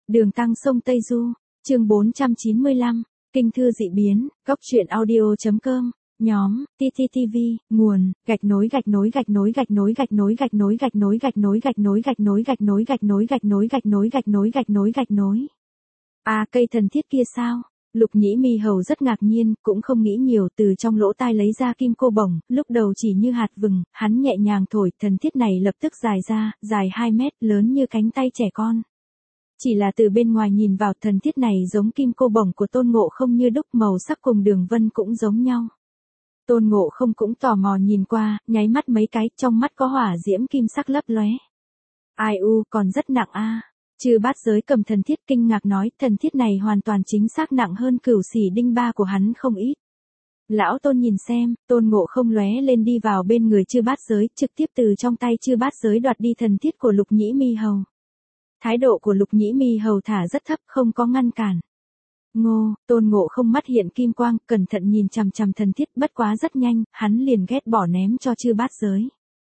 Đường Tăng sông Tây Du, chương 495, Kinh thư dị biến, Cóc truyện audio.com, nhóm, TTTV, nguồn, gạch nối. À, cây thần thiết kia sao? Lục Nhĩ Mi Hầu rất ngạc nhiên, cũng không nghĩ nhiều, từ trong lỗ tai lấy ra kim cô bổng, lúc đầu chỉ như hạt vừng, hắn nhẹ nhàng thổi, thần thiết này lập tức dài ra, dài 2 mét, lớn như cánh tay trẻ con. Chỉ là từ bên ngoài nhìn vào, thần thiết này giống kim cô bổng của Tôn Ngộ Không như đúc, màu sắc cùng đường vân cũng giống nhau. Tôn Ngộ Không cũng tò mò nhìn qua, nháy mắt mấy cái, trong mắt có hỏa diễm kim sắc lấp lóe. Ai u, còn rất nặng a. Chư Bát Giới cầm thần thiết kinh ngạc nói, thần thiết này hoàn toàn chính xác nặng hơn Cửu Xỉ Đinh Ba của hắn không ít. Lão Tôn nhìn xem, Tôn Ngộ Không lóe lên đi vào bên người Chư Bát Giới, trực tiếp từ trong tay Chư Bát Giới đoạt đi thần thiết của Lục Nhĩ Mi Hầu. Thái độ của Lục Nhĩ Mi Hầu thả rất thấp, không có ngăn cản. Ngô, Tôn Ngộ Không mắt hiện kim quang, cẩn thận nhìn chằm chằm thần thiết, bất quá rất nhanh, hắn liền ghét bỏ ném cho Chư Bát Giới.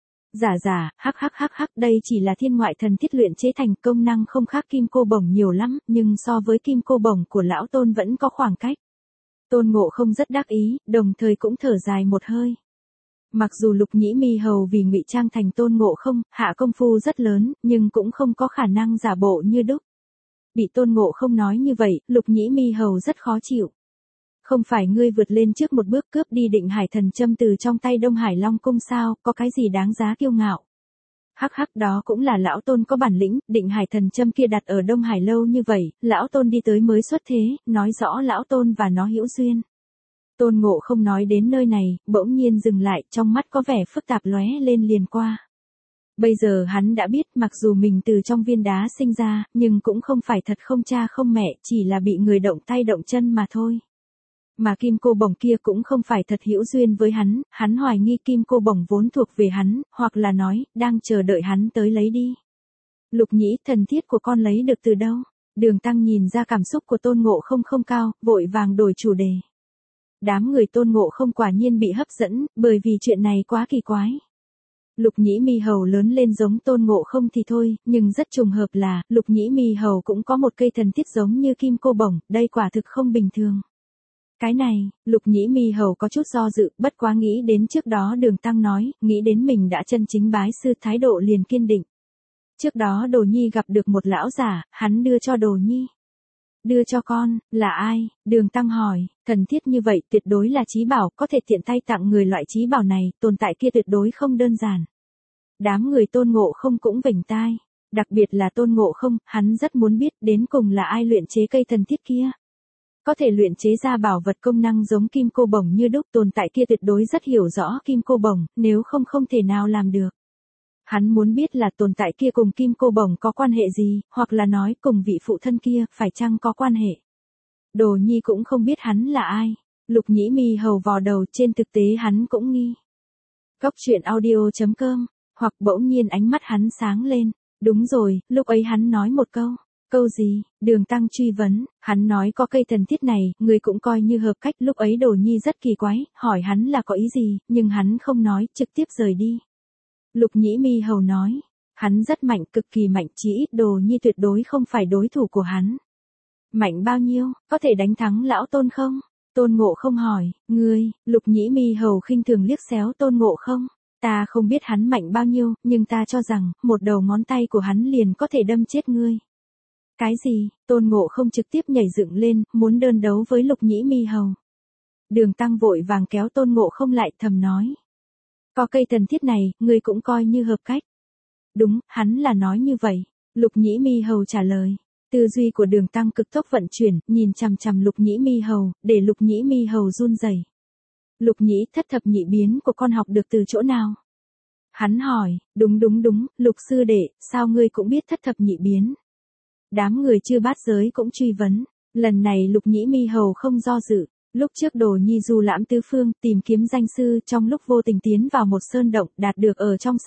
Hắc, đây chỉ là thiên ngoại thần thiết luyện chế thành, công năng không khác kim cô bổng nhiều lắm, nhưng so với kim cô bổng của lão Tôn vẫn có khoảng cách. Tôn Ngộ Không rất đắc ý, đồng thời cũng thở dài một hơi. Mặc dù Lục Nhĩ Mi Hầu vì ngụy trang thành Tôn Ngộ Không, hạ công phu rất lớn, nhưng cũng không có khả năng giả bộ như đúc. Bị Tôn Ngộ Không nói như vậy, Lục Nhĩ Mi Hầu rất khó chịu. Không phải ngươi vượt lên trước một bước cướp đi Định Hải Thần Châm từ trong tay Đông Hải Long Cung sao, có cái gì đáng giá kiêu ngạo. Hắc, đó cũng là lão Tôn có bản lĩnh, Định Hải Thần Châm kia đặt ở Đông Hải lâu như vậy, lão Tôn đi tới mới xuất thế, nói rõ lão Tôn và nó hữu duyên. Tôn Ngộ Không nói đến nơi này, bỗng nhiên dừng lại, trong mắt có vẻ phức tạp lóe lên liền qua. Bây giờ hắn đã biết, mặc dù mình từ trong viên đá sinh ra, nhưng cũng không phải thật không cha không mẹ, chỉ là bị người động tay động chân mà thôi. Mà kim cô bổng kia cũng không phải thật hữu duyên với hắn hoài nghi kim cô bổng vốn thuộc về hắn, hoặc là nói, đang chờ đợi hắn tới lấy đi. Lục Nhĩ, thần thiết của con lấy được từ đâu? Đường Tăng nhìn ra cảm xúc của Tôn Ngộ Không không cao, vội vàng đổi chủ đề. Đám người Tôn Ngộ Không quả nhiên bị hấp dẫn, bởi vì chuyện này quá kỳ quái. Lục Nhĩ Mi Hầu lớn lên giống Tôn Ngộ Không thì thôi, nhưng rất trùng hợp là, Lục Nhĩ Mi Hầu cũng có một cây thần thiết giống như kim cô bổng, đây quả thực không bình thường. Cái này, Lục Nhĩ Mi Hầu có chút do dự, bất quá nghĩ đến trước đó Đường Tăng nói, nghĩ đến mình đã chân chính bái sư, thái độ liền kiên định. Trước đó Đồ Nhi gặp được một lão giả, hắn đưa cho Đồ Nhi. Đưa cho con, là ai? Đường Tăng hỏi, thần thiết như vậy tuyệt đối là chí bảo, có thể tiện tay tặng người loại chí bảo này, tồn tại kia tuyệt đối không đơn giản. Đám người Tôn Ngộ Không cũng vểnh tai, đặc biệt là Tôn Ngộ Không, hắn rất muốn biết đến cùng là ai luyện chế cây thần thiết kia. Có thể luyện chế ra bảo vật công năng giống kim cô bổng như đúc, tồn tại kia tuyệt đối rất hiểu rõ kim cô bổng, nếu không không thể nào làm được. Hắn muốn biết là tồn tại kia cùng kim cô bổng có quan hệ gì, hoặc là nói cùng vị phụ thân kia, phải chăng có quan hệ. Đồ Nhi cũng không biết hắn là ai. Lục Nhĩ Mi Hầu vò đầu, trên thực tế hắn cũng nghi. Cóc truyện audio.com, hoặc bỗng nhiên ánh mắt hắn sáng lên. Đúng rồi, lúc ấy hắn nói một câu. Câu gì? Đường Tăng truy vấn, hắn nói có cây thần thiết này, người cũng coi như hợp cách, lúc ấy Đồ Nhi rất kỳ quái, hỏi hắn là có ý gì, nhưng hắn không nói, trực tiếp rời đi. Lục Nhĩ Mi Hầu nói, hắn rất mạnh, cực kỳ mạnh, chỉ ít Đồ Nhi tuyệt đối không phải đối thủ của hắn. Mạnh bao nhiêu, có thể đánh thắng lão Tôn không? Tôn Ngộ Không hỏi, ngươi, Lục Nhĩ Mi Hầu khinh thường liếc xéo Tôn Ngộ Không. Ta không biết hắn mạnh bao nhiêu, nhưng ta cho rằng, một đầu ngón tay của hắn liền có thể đâm chết ngươi. Cái gì? Tôn Ngộ Không trực tiếp nhảy dựng lên, muốn đơn đấu với Lục Nhĩ Mi Hầu. Đường Tăng vội vàng kéo Tôn Ngộ Không lại, thầm nói. Có cây thần thiết này, ngươi cũng coi như hợp cách. Đúng, hắn là nói như vậy. Lục Nhĩ Mi Hầu trả lời. Tư duy của Đường Tăng cực tốc vận chuyển, nhìn chằm chằm Lục Nhĩ Mi Hầu, để Lục Nhĩ Mi Hầu run rẩy. Lục Nhĩ, thất thập nhị biến của con học được từ chỗ nào? Hắn hỏi, đúng, Lục sư đệ, sao ngươi cũng biết thất thập nhị biến? Đám người Chư Bát Giới cũng truy vấn, lần này Lục Nhĩ Mi Hầu không do dự, lúc trước Đồ Nhi du lãm tứ phương, tìm kiếm danh sư, trong lúc vô tình tiến vào một sơn động, đạt được ở trong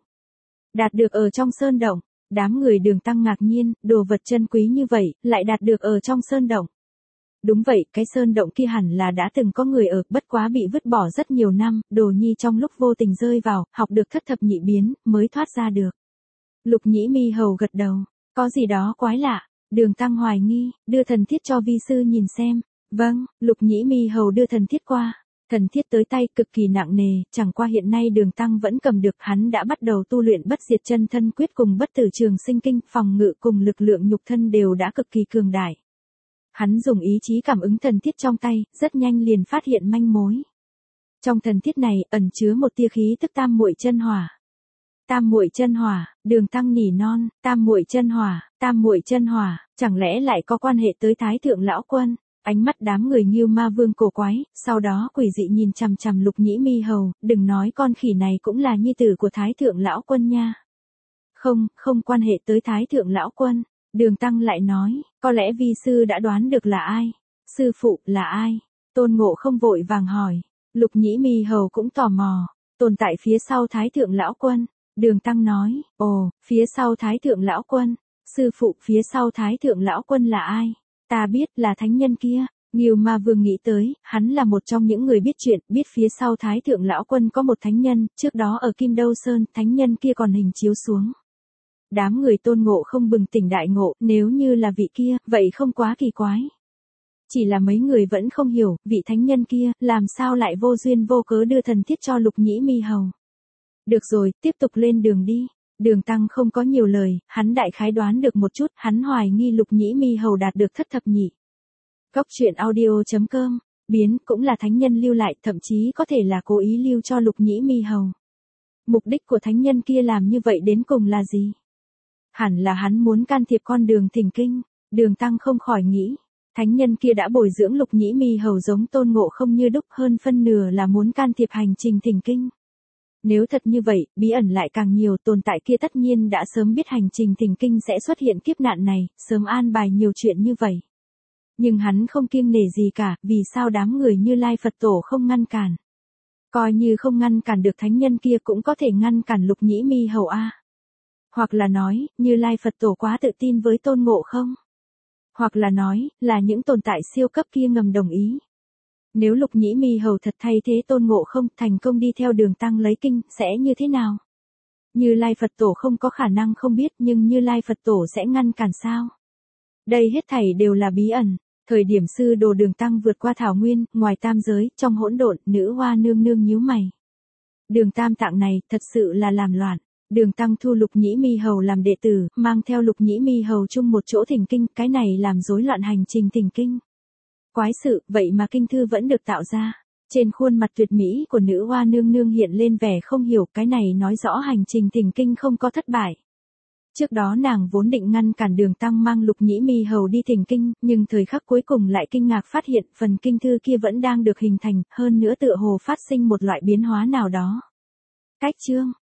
sơn động, đám người Đường Tăng ngạc nhiên, đồ vật chân quý như vậy, lại đạt được ở trong sơn động. Đúng vậy, cái sơn động kia hẳn là đã từng có người ở, bất quá bị vứt bỏ rất nhiều năm, Đồ Nhi trong lúc vô tình rơi vào, học được thất thập nhị biến, mới thoát ra được. Lục Nhĩ Mi Hầu gật đầu. Có gì đó quái lạ, Đường Tăng hoài nghi, đưa thần thiết cho vi sư nhìn xem. Vâng, Lục Nhĩ Mi Hầu đưa thần thiết qua. Thần thiết tới tay cực kỳ nặng nề, chẳng qua hiện nay Đường Tăng vẫn cầm được, hắn đã bắt đầu tu luyện bất diệt chân thân quyết cùng bất tử trường sinh kinh, phòng ngự cùng lực lượng nhục thân đều đã cực kỳ cường đại. Hắn dùng ý chí cảm ứng thần thiết trong tay, rất nhanh liền phát hiện manh mối. Trong thần thiết này ẩn chứa một tia khí tức tam muội chân hỏa. Tam muội chân hỏa, Đường Tăng nỉ non, tam muội chân hỏa, chẳng lẽ lại có quan hệ tới Thái thượng lão quân? Ánh mắt đám người Ngưu Ma Vương cổ quái, sau đó quỷ dị nhìn chằm chằm Lục Nhĩ Mi Hầu, đừng nói con khỉ này cũng là nhi tử của Thái thượng lão quân nha. Không quan hệ tới Thái thượng lão quân. Đường Tăng lại nói, có lẽ vi sư đã đoán được là ai. Sư phụ là ai? Tôn Ngộ không vội vàng hỏi. Lục Nhĩ Mi Hầu cũng tò mò, tồn tại phía sau Thái thượng lão quân. Đường Tăng nói, ồ, phía sau Thái thượng lão quân. Sư phụ, phía sau Thái thượng lão quân là ai? Ta biết là thánh nhân kia. Ngưu Ma Vương nghĩ tới, hắn là một trong những người biết chuyện, biết phía sau Thái thượng lão quân có một thánh nhân, trước đó ở Kim Đâu Sơn, thánh nhân kia còn hình chiếu xuống. Đám người Tôn Ngộ không bừng tỉnh đại ngộ, nếu như là vị kia, vậy không quá kỳ quái. Chỉ là mấy người vẫn không hiểu, vị thánh nhân kia, làm sao lại vô duyên vô cớ đưa thần thiết cho Lục Nhĩ Mi Hầu. Được rồi, tiếp tục lên đường đi. Đường Tăng không có nhiều lời, hắn đại khái đoán được một chút, hắn hoài nghi Lục Nhĩ Mi Hầu đạt được thất thập nhị. Góc truyện audio.com, biến cũng là thánh nhân lưu lại, thậm chí có thể là cố ý lưu cho Lục Nhĩ Mi Hầu. Mục đích của thánh nhân kia làm như vậy đến cùng là gì? Hẳn là hắn muốn can thiệp con đường thỉnh kinh. Đường Tăng không khỏi nghĩ, thánh nhân kia đã bồi dưỡng Lục Nhĩ Mi Hầu giống Tôn Ngộ không như đúc, hơn phân nửa là muốn can thiệp hành trình thỉnh kinh. Nếu thật như vậy, bí ẩn lại càng nhiều, tồn tại kia tất nhiên đã sớm biết hành trình thỉnh kinh sẽ xuất hiện kiếp nạn này, sớm an bài nhiều chuyện như vậy. Nhưng hắn không kiêng nể gì cả, vì sao đám người Như Lai Phật Tổ không ngăn cản? Coi như không ngăn cản được thánh nhân kia cũng có thể ngăn cản Lục Nhĩ Mi Hầu a. Hoặc là nói, Như Lai Phật Tổ quá tự tin với Tôn Ngộ không? Hoặc là nói, là những tồn tại siêu cấp kia ngầm đồng ý. Nếu Lục Nhĩ Mi Hầu thật thay thế Tôn Ngộ không thành công đi theo Đường Tăng lấy kinh, sẽ như thế nào? Như Lai Phật Tổ không có khả năng không biết, nhưng Như Lai Phật Tổ sẽ ngăn cản sao? Đây hết thảy đều là bí ẩn. Thời điểm sư đồ Đường Tăng vượt qua thảo nguyên, ngoài tam giới, trong hỗn độn, nữ hoa nương nương nhíu mày. Đường Tam Tạng này, thật sự là làm loạn. Đường Tăng thu Lục Nhĩ Mi Hầu làm đệ tử, mang theo Lục Nhĩ Mi Hầu chung một chỗ thỉnh kinh, cái này làm rối loạn hành trình thỉnh kinh. Quái sự, vậy mà kinh thư vẫn được tạo ra. Trên khuôn mặt tuyệt mỹ của nữ hoa nương nương hiện lên vẻ không hiểu, cái này nói rõ hành trình thỉnh kinh không có thất bại. Trước đó nàng vốn định ngăn cản Đường Tăng mang Lục Nhĩ Mi Hầu đi thỉnh kinh, nhưng thời khắc cuối cùng lại kinh ngạc phát hiện phần kinh thư kia vẫn đang được hình thành, hơn nữa tựa hồ phát sinh một loại biến hóa nào đó. Cách chương